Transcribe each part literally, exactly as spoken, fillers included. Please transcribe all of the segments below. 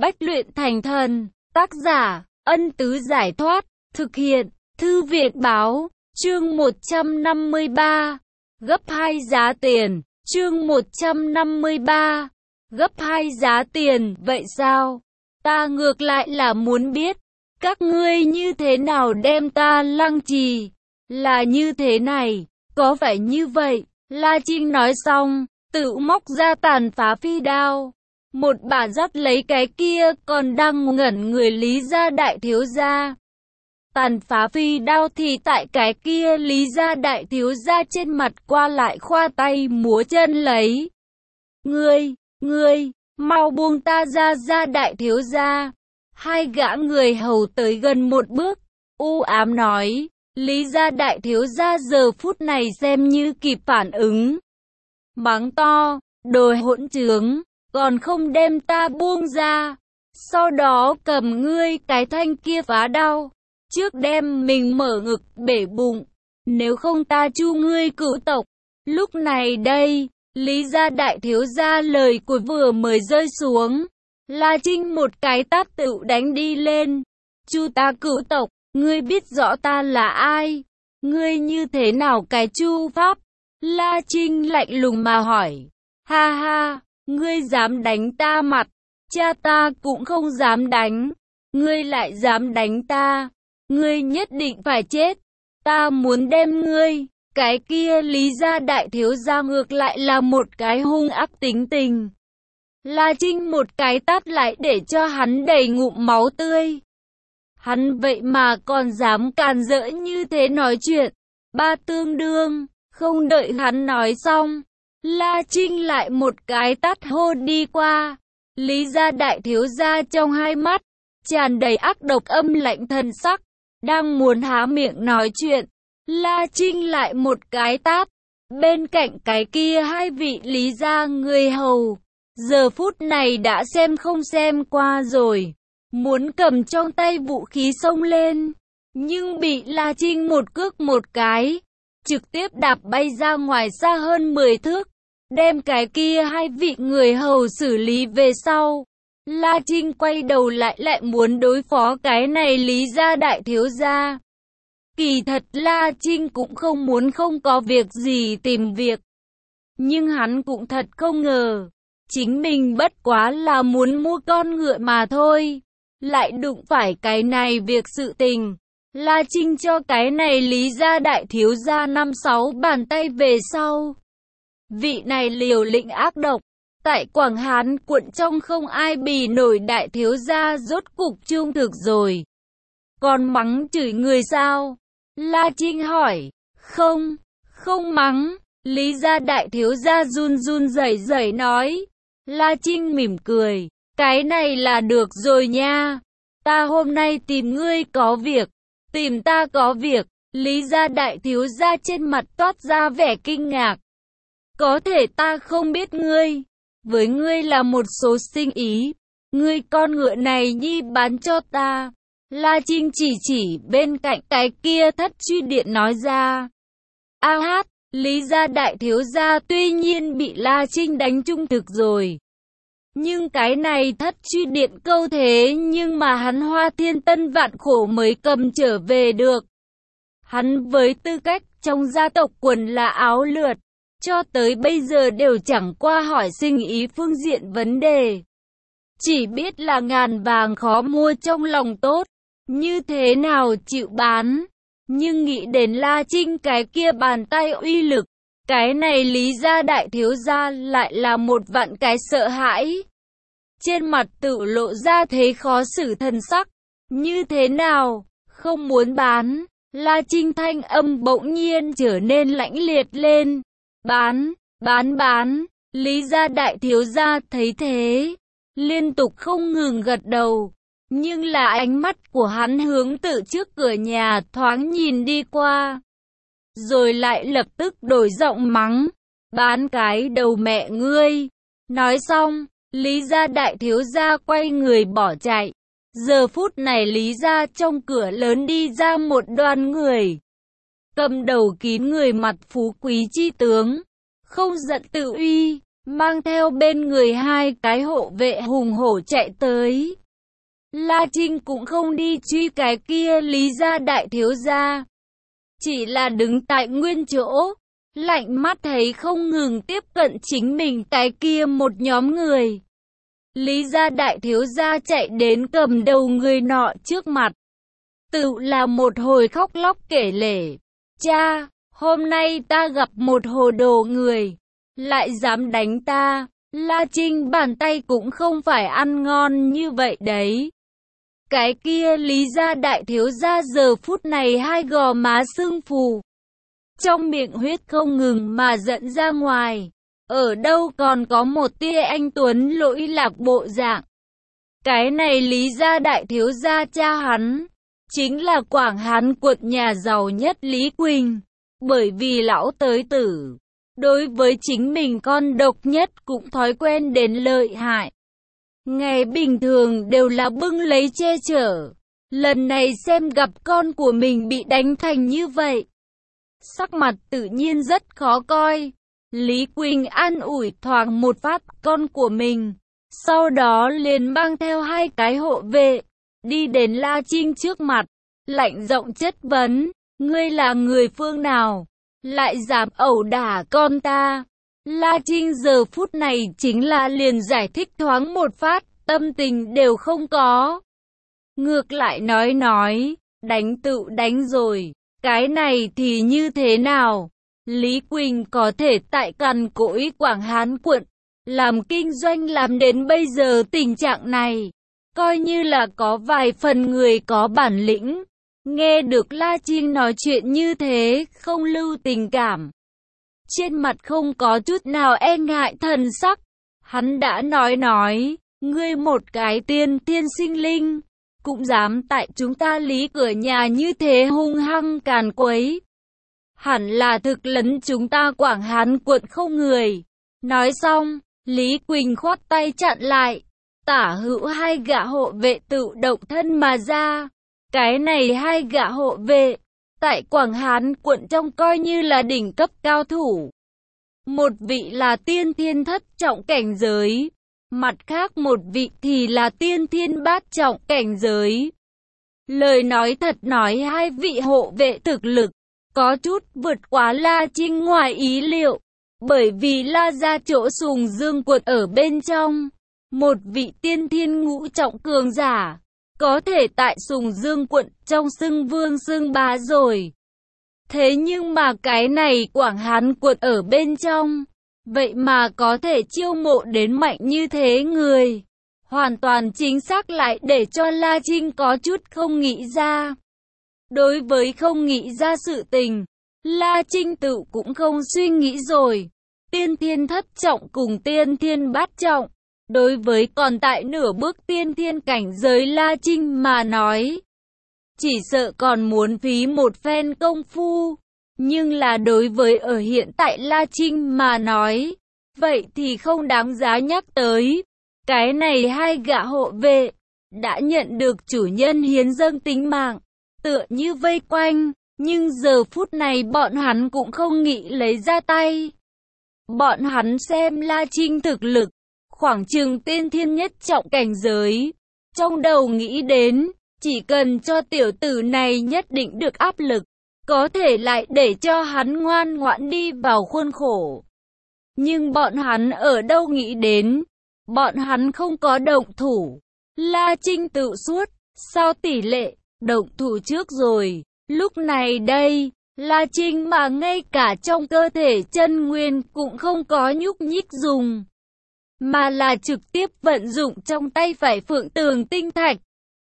bách luyện thành thần. Tác giả, Ân Tứ Giải Thoát. Thực hiện, Thư Viện Báo. Chương một trăm năm mươi ba. Gấp hai giá tiền. Chương một trăm năm mươi ba. Gấp hai giá tiền. Vậy sao? Ta ngược lại là muốn biết, các ngươi như thế nào đem ta lăng trì? Là như thế này, có phải như vậy? La Trinh nói xong, tự móc ra Tàn Phá Phi đao. Một bà dắt lấy cái kia còn đang ngẩn người Lý gia đại thiếu gia. Tàn Phá Phi đao thì tại cái kia Lý gia đại thiếu gia trên mặt qua lại khoa tay múa chân lấy. Ngươi, ngươi, mau buông ta ra ra đại thiếu gia. Hai gã người hầu tới gần một bước, u ám nói. Lý gia đại thiếu gia giờ phút này xem như kịp phản ứng. Mắng to, đồ hỗn trướng, còn không đem ta buông ra. Sau đó cầm ngươi cái thanh kia phá đao, trước đem mình mở ngực bể bụng, nếu không ta chu ngươi cửu tộc. Lúc này đây, Lý gia đại thiếu gia lời của vừa mới rơi xuống, La Trinh một cái tát tự đánh đi lên. Chu ta cửu tộc, ngươi biết rõ ta là ai? Ngươi như thế nào cái chu pháp? La Trinh lạnh lùng mà hỏi. Ha ha, ngươi dám đánh ta mặt, cha ta cũng không dám đánh. Ngươi lại dám đánh ta, ngươi nhất định phải chết. Ta muốn đem ngươi. Cái kia Lý gia đại thiếu gia ngược lại là một cái hung ác tính tình. La Trinh một cái tát lại để cho hắn đầy ngụm máu tươi. Hắn vậy mà còn dám càn rỡ như thế nói chuyện. Ba tương đương, không đợi hắn nói xong, La Trinh lại một cái tát hô đi qua. Lý gia đại thiếu gia trong hai mắt tràn đầy ác độc âm lạnh thần sắc, đang muốn há miệng nói chuyện, La Trinh lại một cái tát. Bên cạnh cái kia hai vị Lý gia người hầu, giờ phút này đã xem không xem qua rồi, muốn cầm trong tay vũ khí xông lên, nhưng bị La Trinh một cước một cái, trực tiếp đạp bay ra ngoài xa hơn mười thước, đem cái kia hai vị người hầu xử lý về sau. La Trinh quay đầu lại lại muốn đối phó cái này Lý gia đại thiếu gia. Kỳ thật La Trinh cũng không muốn không có việc gì tìm việc, nhưng hắn cũng thật không ngờ, chính mình bất quá là muốn mua con ngựa mà thôi, lại đụng phải cái này việc sự tình. La Trinh cho cái này Lý gia đại thiếu gia năm sáu bàn tay về sau. Vị này liều lĩnh ác độc, tại Quảng Hán quận trong không ai bì nổi đại thiếu gia rốt cục trung thực rồi. Còn mắng chửi người sao? La Trinh hỏi. Không, không mắng. Lý gia đại thiếu gia run run rẩy rẩy nói. La Trinh mỉm cười. Cái này là được rồi nha. Ta hôm nay tìm ngươi có việc. Tìm ta có việc. Lý gia đại thiếu gia trên mặt toát ra vẻ kinh ngạc. Có thể ta không biết ngươi. Với ngươi là một số sinh ý. Ngươi con ngựa này nhi bán cho ta. La Trinh chỉ chỉ bên cạnh cái kia thất truy điện nói ra. A hát, Lý gia đại thiếu gia tuy nhiên bị La Trinh đánh trung thực rồi. Nhưng cái này thất truy điện câu thế nhưng mà hắn hoa thiên tân vạn khổ mới cầm trở về được. Hắn với tư cách trong gia tộc quần là áo lượt, cho tới bây giờ đều chẳng qua hỏi sinh ý phương diện vấn đề. Chỉ biết là ngàn vàng khó mua trong lòng tốt, như thế nào chịu bán. Nhưng nghĩ đến La Trinh cái kia bàn tay uy lực, cái này Lý gia đại thiếu gia lại là một vạn cái sợ hãi. Trên mặt tự lộ ra thế khó xử thần sắc. Như thế nào, không muốn bán. La Trinh thanh âm bỗng nhiên trở nên lãnh liệt lên. Bán, bán bán. Lý gia đại thiếu gia thấy thế, liên tục không ngừng gật đầu. Nhưng là ánh mắt của hắn hướng từ trước cửa nhà thoáng nhìn đi qua, rồi lại lập tức đổi giọng mắng. Bán cái đầu mẹ ngươi. Nói xong, Lý gia đại thiếu gia quay người bỏ chạy. Giờ phút này Lý gia trong cửa lớn đi ra một đoàn người. Cầm đầu kín người mặt phú quý chi tướng, không giận tự uy, mang theo bên người hai cái hộ vệ hùng hổ chạy tới. La Trinh cũng không đi truy cái kia Lý gia đại thiếu gia, chỉ là đứng tại nguyên chỗ, lạnh mắt thấy không ngừng tiếp cận chính mình cái kia một nhóm người. Lý gia đại thiếu gia chạy đến cầm đầu người nọ trước mặt, tự là một hồi khóc lóc kể lể. Cha, hôm nay ta gặp một hồ đồ người, lại dám đánh ta. La Trinh bàn tay cũng không phải ăn ngon như vậy đấy. Cái kia Lý gia đại thiếu gia giờ phút này hai gò má sưng phù, trong miệng huyết không ngừng mà dẫn ra ngoài, ở đâu còn có một tia anh tuấn lỗi lạc bộ dạng. Cái này Lý gia đại thiếu gia cha hắn, chính là Quảng Hán quận nhà giàu nhất Lý Quỳnh, bởi vì lão tới tử, đối với chính mình con độc nhất cũng thói quen đến lợi hại. Ngày bình thường đều là bưng lấy che chở, lần này xem gặp con của mình bị đánh thành như vậy, sắc mặt tự nhiên rất khó coi. Lý Quỳnh an ủi thoáng một phát con của mình, sau đó liền mang theo hai cái hộ vệ, đi đến La Trinh trước mặt, lạnh giọng chất vấn, ngươi là người phương nào, lại dám ẩu đả con ta. La Trinh giờ phút này chính là liền giải thích thoáng một phát, tâm tình đều không có. Ngược lại nói nói, đánh tự đánh rồi, cái này thì như thế nào? Lý Quỳnh có thể tại cằn cỗi Quảng Hán quận, làm kinh doanh làm đến bây giờ tình trạng này, coi như là có vài phần người có bản lĩnh. Nghe được La Trinh nói chuyện như thế, không lưu tình cảm, trên mặt không có chút nào e ngại thần sắc, hắn đã nói nói, ngươi một cái tiên thiên sinh linh, cũng dám tại chúng ta Lý cửa nhà như thế hung hăng càn quấy, hẳn là thực lấn chúng ta Quảng Hán quận không người. Nói xong, Lý Quỳnh khoát tay chặn lại, tả hữu hai gã hộ vệ tự động thân mà ra. Cái này hai gã hộ vệ, tại Quảng Hán quận trong coi như là đỉnh cấp cao thủ. Một vị là tiên thiên thất trọng cảnh giới, mặt khác một vị thì là tiên thiên bát trọng cảnh giới. Lời nói thật nói hai vị hộ vệ thực lực, có chút vượt quá La Trinh ngoài ý liệu, bởi vì La gia chỗ Sùng Dương quận ở bên trong, một vị tiên thiên ngũ trọng cường giả, có thể tại Sùng Dương quận trong xưng vương xưng bá rồi. Thế nhưng mà cái này Quảng Hán quận ở bên trong, vậy mà có thể chiêu mộ đến mạnh như thế người, hoàn toàn chính xác lại để cho La Trinh có chút không nghĩ ra. Đối với không nghĩ ra sự tình, La Trinh tự cũng không suy nghĩ rồi. Tiên thiên thất trọng cùng tiên thiên bát trọng, đối với còn tại nửa bước tiên thiên cảnh giới La Trinh mà nói, chỉ sợ còn muốn phí một phen công phu. Nhưng là đối với ở hiện tại La Trinh mà nói, vậy thì không đáng giá nhắc tới. Cái này hai gã hộ vệ, đã nhận được chủ nhân hiến dâng tính mạng, tựa như vây quanh, nhưng giờ phút này bọn hắn cũng không nghĩ lấy ra tay. Bọn hắn xem La Trinh thực lực, khoảng chừng tiên thiên nhất trọng cảnh giới, trong đầu nghĩ đến, chỉ cần cho tiểu tử này nhất định được áp lực, có thể lại để cho hắn ngoan ngoãn đi vào khuôn khổ. Nhưng bọn hắn ở đâu nghĩ đến, bọn hắn không có động thủ. La Trinh tự suốt, sao tỷ lệ, động thủ trước rồi. Lúc này đây, La Trinh mà ngay cả trong cơ thể chân nguyên cũng không có nhúc nhích dùng, mà là trực tiếp vận dụng trong tay phải Phượng Tường Tinh Thạch,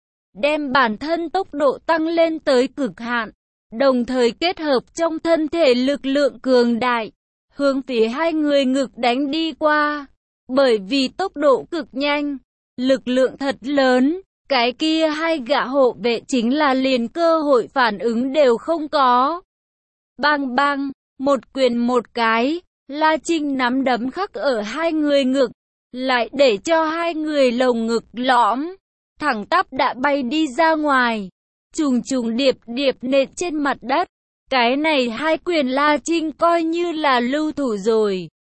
đem bản thân tốc độ tăng lên tới cực hạn, đồng thời kết hợp trong thân thể lực lượng cường đại, hướng phía hai người ngực đánh đi qua. Bởi vì tốc độ cực nhanh, lực lượng thật lớn, cái kia hai gã hộ vệ chính là liền cơ hội phản ứng đều không có. Bang bang, một quyền một cái, La Trinh nắm đấm khắc ở hai người ngực, lại để cho hai người lồng ngực lõm, thẳng tắp đã bay đi ra ngoài, trùng trùng điệp điệp nện trên mặt đất. Cái này hai quyền La Trinh coi như là lưu thủ rồi.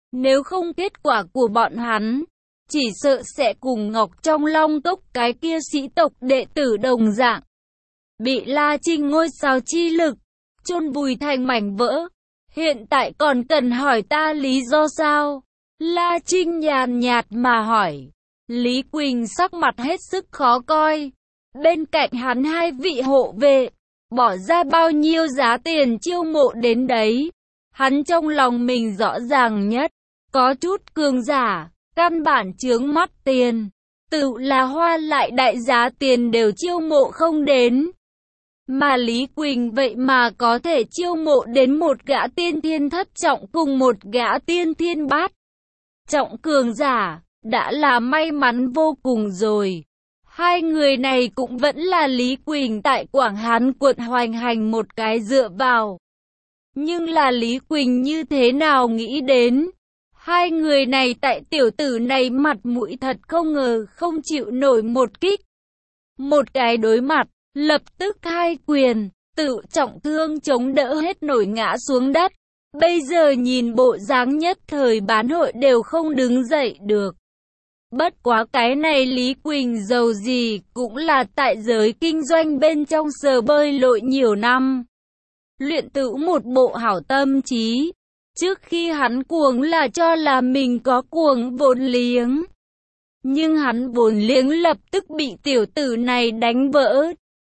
Nếu không kết quả của bọn hắn, chỉ sợ sẽ cùng Ngọc trong Long Cốc cái kia sĩ tộc đệ tử đồng dạng. Bị La Trinh ngôi sao chi lực, chôn vùi thành mảnh vỡ. Hiện tại còn cần hỏi ta lý do sao? La Trinh nhàn nhạt mà hỏi. Lý Quỳnh sắc mặt hết sức khó coi. Bên cạnh hắn hai vị hộ vệ, bỏ ra bao nhiêu giá tiền chiêu mộ đến đấy. Hắn trong lòng mình rõ ràng nhất, có chút cường giả, căn bản chướng mắt tiền. Tự là hoa lại đại giá tiền đều chiêu mộ không đến. Mà Lý Quỳnh vậy mà có thể chiêu mộ đến một gã tiên thiên thất trọng cùng một gã tiên thiên bát trọng cường giả, đã là may mắn vô cùng rồi. Hai người này cũng vẫn là Lý Quỳnh tại Quảng Hán quận hoành hành một cái dựa vào. Nhưng là Lý Quỳnh như thế nào nghĩ đến? Hai người này tại tiểu tử này mặt mũi thật không ngờ không chịu nổi một kích. Một cái đối mặt, lập tức hai quyền, tự trọng thương chống đỡ hết nổi ngã xuống đất. Bây giờ nhìn bộ dáng nhất thời bán hội đều không đứng dậy được. Bất quá cái này Lý Quỳnh giàu gì cũng là tại giới kinh doanh bên trong sờ bơi lội nhiều năm. Luyện tự một bộ hảo tâm trí. Trước khi hắn cuồng là cho là mình có cuồng vốn liếng. Nhưng hắn vốn liếng lập tức bị tiểu tử này đánh vỡ.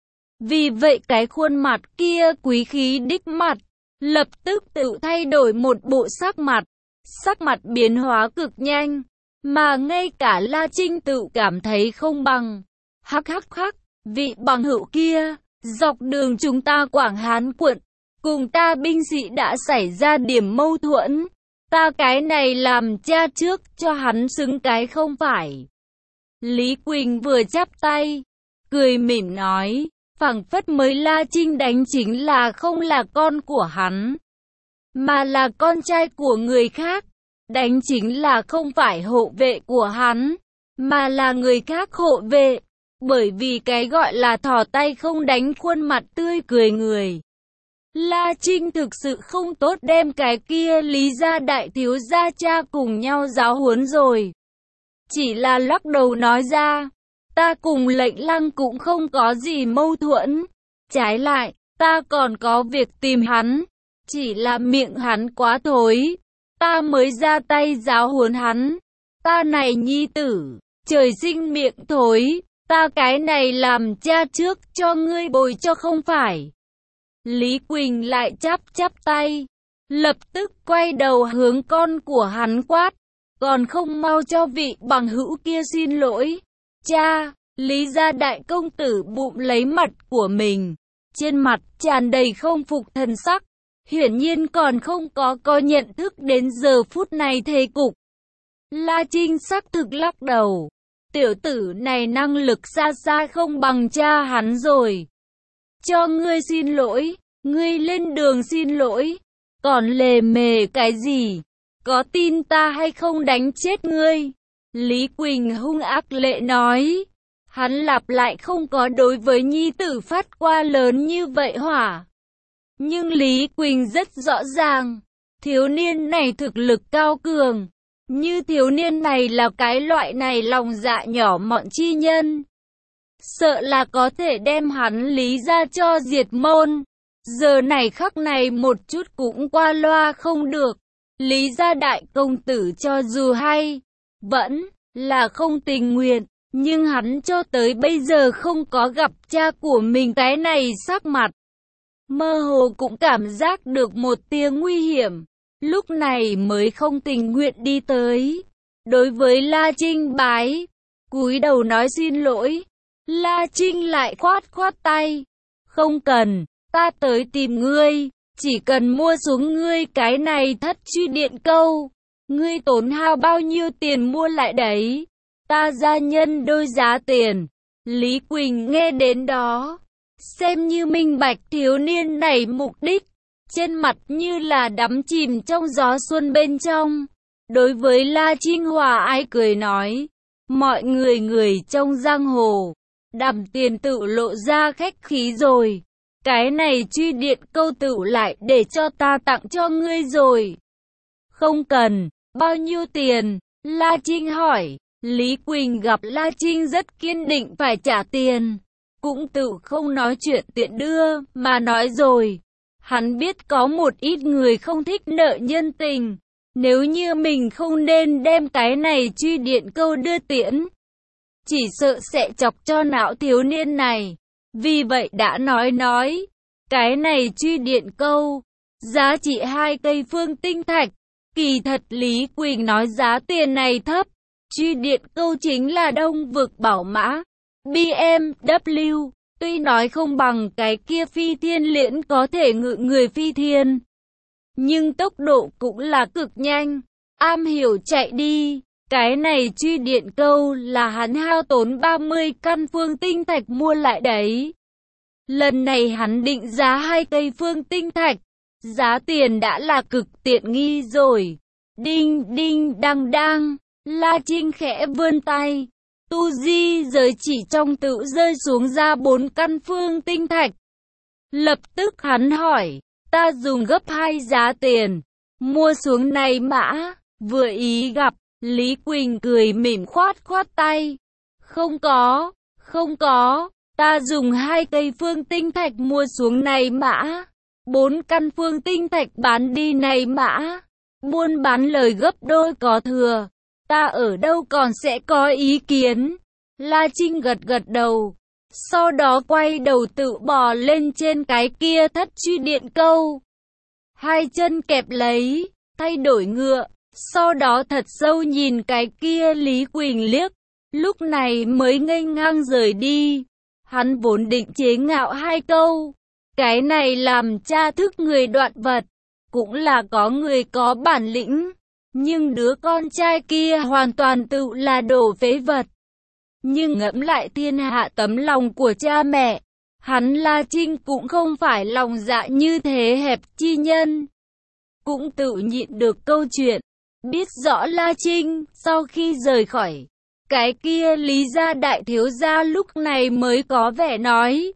Vì vậy cái khuôn mặt kia quý khí đích mặt, lập tức tự thay đổi một bộ sắc mặt. Sắc mặt biến hóa cực nhanh, mà ngay cả La Trinh tự cảm thấy không bằng. Hắc hắc hắc, vị bằng hữu kia, dọc đường chúng ta Quảng Hán quận, cùng ta binh sĩ đã xảy ra điểm mâu thuẫn. Ta cái này làm cha trước cho hắn xứng cái không phải. Lý Quỳnh vừa chắp tay, cười mỉm nói, phảng phất mới La Trinh đánh chính là không là con của hắn, mà là con trai của người khác. Đánh chính là không phải hộ vệ của hắn, mà là người khác hộ vệ. Bởi vì cái gọi là thò tay không đánh khuôn mặt tươi cười người. La Trinh thực sự không tốt đem cái kia Lý gia đại thiếu gia cha cùng nhau giáo huấn rồi. Chỉ là lắc đầu nói ra, ta cùng Lệnh Lăng cũng không có gì mâu thuẫn. Trái lại, ta còn có việc tìm hắn. Chỉ là miệng hắn quá thối, ta mới ra tay giáo huấn hắn. Ta này nhi tử, trời sinh miệng thối, ta cái này làm cha trước cho ngươi bồi cho không phải. Lý Quỳnh lại chắp chắp tay, lập tức quay đầu hướng con của hắn quát, còn không mau cho vị bằng hữu kia xin lỗi. Cha, Lý gia đại công tử bụng lấy mặt của mình, trên mặt tràn đầy không phục thần sắc, hiển nhiên còn không có có nhận thức đến giờ phút này thế cục. La Trinh sắc thực lắc đầu, tiểu tử này năng lực xa xa không bằng cha hắn rồi. Cho ngươi xin lỗi, ngươi lên đường xin lỗi, còn lề mề cái gì, có tin ta hay không đánh chết ngươi? Lý Quỳnh hung ác lệ nói, hắn lặp lại không có đối với nhi tử phát qua lớn như vậy hỏa. Nhưng Lý Quỳnh rất rõ ràng, thiếu niên này thực lực cao cường, như thiếu niên này là cái loại này lòng dạ nhỏ mọn chi nhân. Sợ là có thể đem hắn Lý ra cho diệt môn. Giờ này khắc này một chút cũng qua loa không được. Lý gia đại công tử cho dù hay, vẫn là không tình nguyện. Nhưng hắn cho tới bây giờ không có gặp cha của mình cái này sắc mặt. Mơ hồ cũng cảm giác được một tia nguy hiểm. Lúc này mới không tình nguyện đi tới. Đối với La Trinh bái, cúi đầu nói xin lỗi. La Trinh lại khoát khoát tay. Không cần, ta tới tìm ngươi. Chỉ cần mua xuống ngươi cái này thất truy điện câu. Ngươi tốn hao bao nhiêu tiền mua lại đấy? Ta ra nhân đôi giá tiền. Lý Quỳnh nghe đến đó, xem như minh bạch thiếu niên này mục đích. Trên mặt như là đắm chìm trong gió xuân bên trong. Đối với La Trinh hòa ái cười nói, mọi người người trong giang hồ, đằm tiền tự lộ ra khách khí rồi. Cái này truy điện câu tự lại để cho ta tặng cho ngươi rồi. Không cần, Bao nhiêu tiền? La Trinh hỏi. Lý Quỳnh gặp La Trinh rất kiên định phải trả tiền. Cũng tự không nói chuyện tiện đưa, mà nói rồi. Hắn biết có một ít người không thích nợ nhân tình. Nếu như mình không nên đem cái này truy điện câu đưa tiễn, chỉ sợ sẽ chọc cho não thiếu niên này. Vì vậy đã nói nói, cái này truy điện câu, giá trị hai cây phương tinh thạch. Kỳ thật Lý Quỳnh nói giá tiền này thấp. Truy điện câu chính là Đông Vực Bảo Mã, bê em vê, tuy nói không bằng cái kia phi thiên liễn có thể ngự người phi thiên, nhưng tốc độ cũng là cực nhanh, am hiểu chạy đi. Cái này truy điện câu là hắn hao tốn ba mươi căn phương tinh thạch mua lại đấy. Lần này hắn định giá hai cây phương tinh thạch, giá tiền đã là cực tiện nghi rồi. Đinh đinh đăng đăng, La Trinh khẽ vươn tay, tu di giới chỉ trong tự rơi xuống ra bốn căn phương tinh thạch. Lập tức hắn hỏi, ta dùng gấp hai giá tiền, mua xuống này mã, vừa ý gặp. Lý Quỳnh cười mỉm khoát khoát tay, không có, không có, ta dùng hai cây phương tinh thạch mua xuống này mã, bốn căn phương tinh thạch bán đi này mã, buôn bán lời gấp đôi có thừa, ta ở đâu còn sẽ có ý kiến. La Trinh gật gật đầu, sau đó quay đầu tự bò lên trên cái kia thất truy điện câu, hai chân kẹp lấy, thay đổi ngựa. Sau đó thật sâu nhìn cái kia Lý Quỳnh liếc, lúc này mới nghênh ngang rời đi. Hắn vốn định chế ngạo hai câu, cái này làm cha thức người đoạn vật, cũng là có người có bản lĩnh, nhưng đứa con trai kia hoàn toàn tự là đồ phế vật. Nhưng ngẫm lại thiên hạ tấm lòng của cha mẹ, hắn La Trinh cũng không phải lòng dạ như thế hẹp chi nhân, cũng tự nhịn được câu chuyện. Biết rõ La Trinh, sau khi rời khỏi, cái kia Lý gia đại thiếu gia lúc này mới có vẻ nói.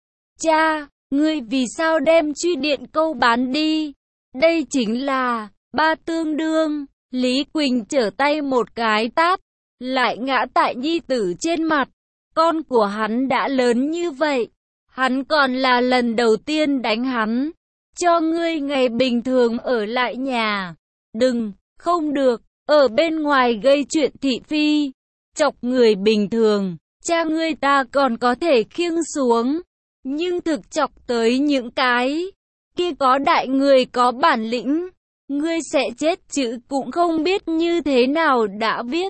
Cha, ngươi vì sao đem truy điện câu bán đi? Đây chính là, ba tương đương. Lý Quỳnh trở tay một cái tát, lại ngã tại nhi tử trên mặt. Con của hắn đã lớn như vậy, hắn còn là lần đầu tiên đánh hắn. Cho ngươi ngày bình thường ở lại nhà, đừng. Không được, ở bên ngoài gây chuyện thị phi, chọc người bình thường, cha ngươi ta còn có thể khiêng xuống, nhưng thực chọc tới những cái kia có đại người có bản lĩnh, ngươi sẽ chết chứ cũng không biết như thế nào đã viết.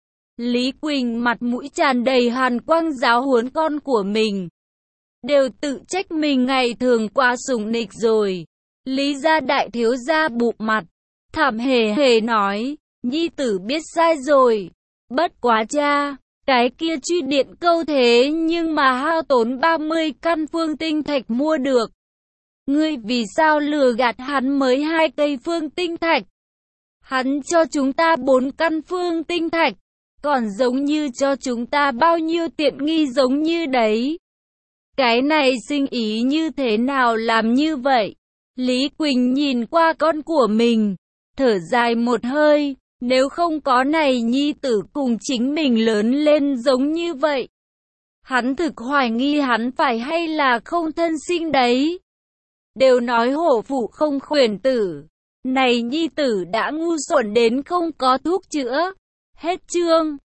Lý Quỳnh mặt mũi tràn đầy hàn quang giáo huấn con của mình, đều tự trách mình ngày thường quá sủng nịch rồi. Lý gia đại thiếu gia bụp mặt, thảm hề hề nói, nhi tử biết sai rồi, bất quá cha, cái kia truy điện câu thế nhưng mà hao tốn ba mươi căn phương tinh thạch mua được. Ngươi vì sao lừa gạt hắn mới hai cây phương tinh thạch? Hắn cho chúng ta bốn căn phương tinh thạch, còn giống như cho chúng ta bao nhiêu tiện nghi giống như đấy. Cái này sinh ý như thế nào làm như vậy? Lý Quỳnh nhìn qua con của mình, thở dài một hơi, nếu không có này nhi tử cùng chính mình lớn lên giống như vậy. Hắn thực hoài nghi hắn phải hay là không thân sinh đấy. Đều nói hổ phụ không khuyển tử, này nhi tử đã ngu xuẩn đến không có thuốc chữa. Hết chương.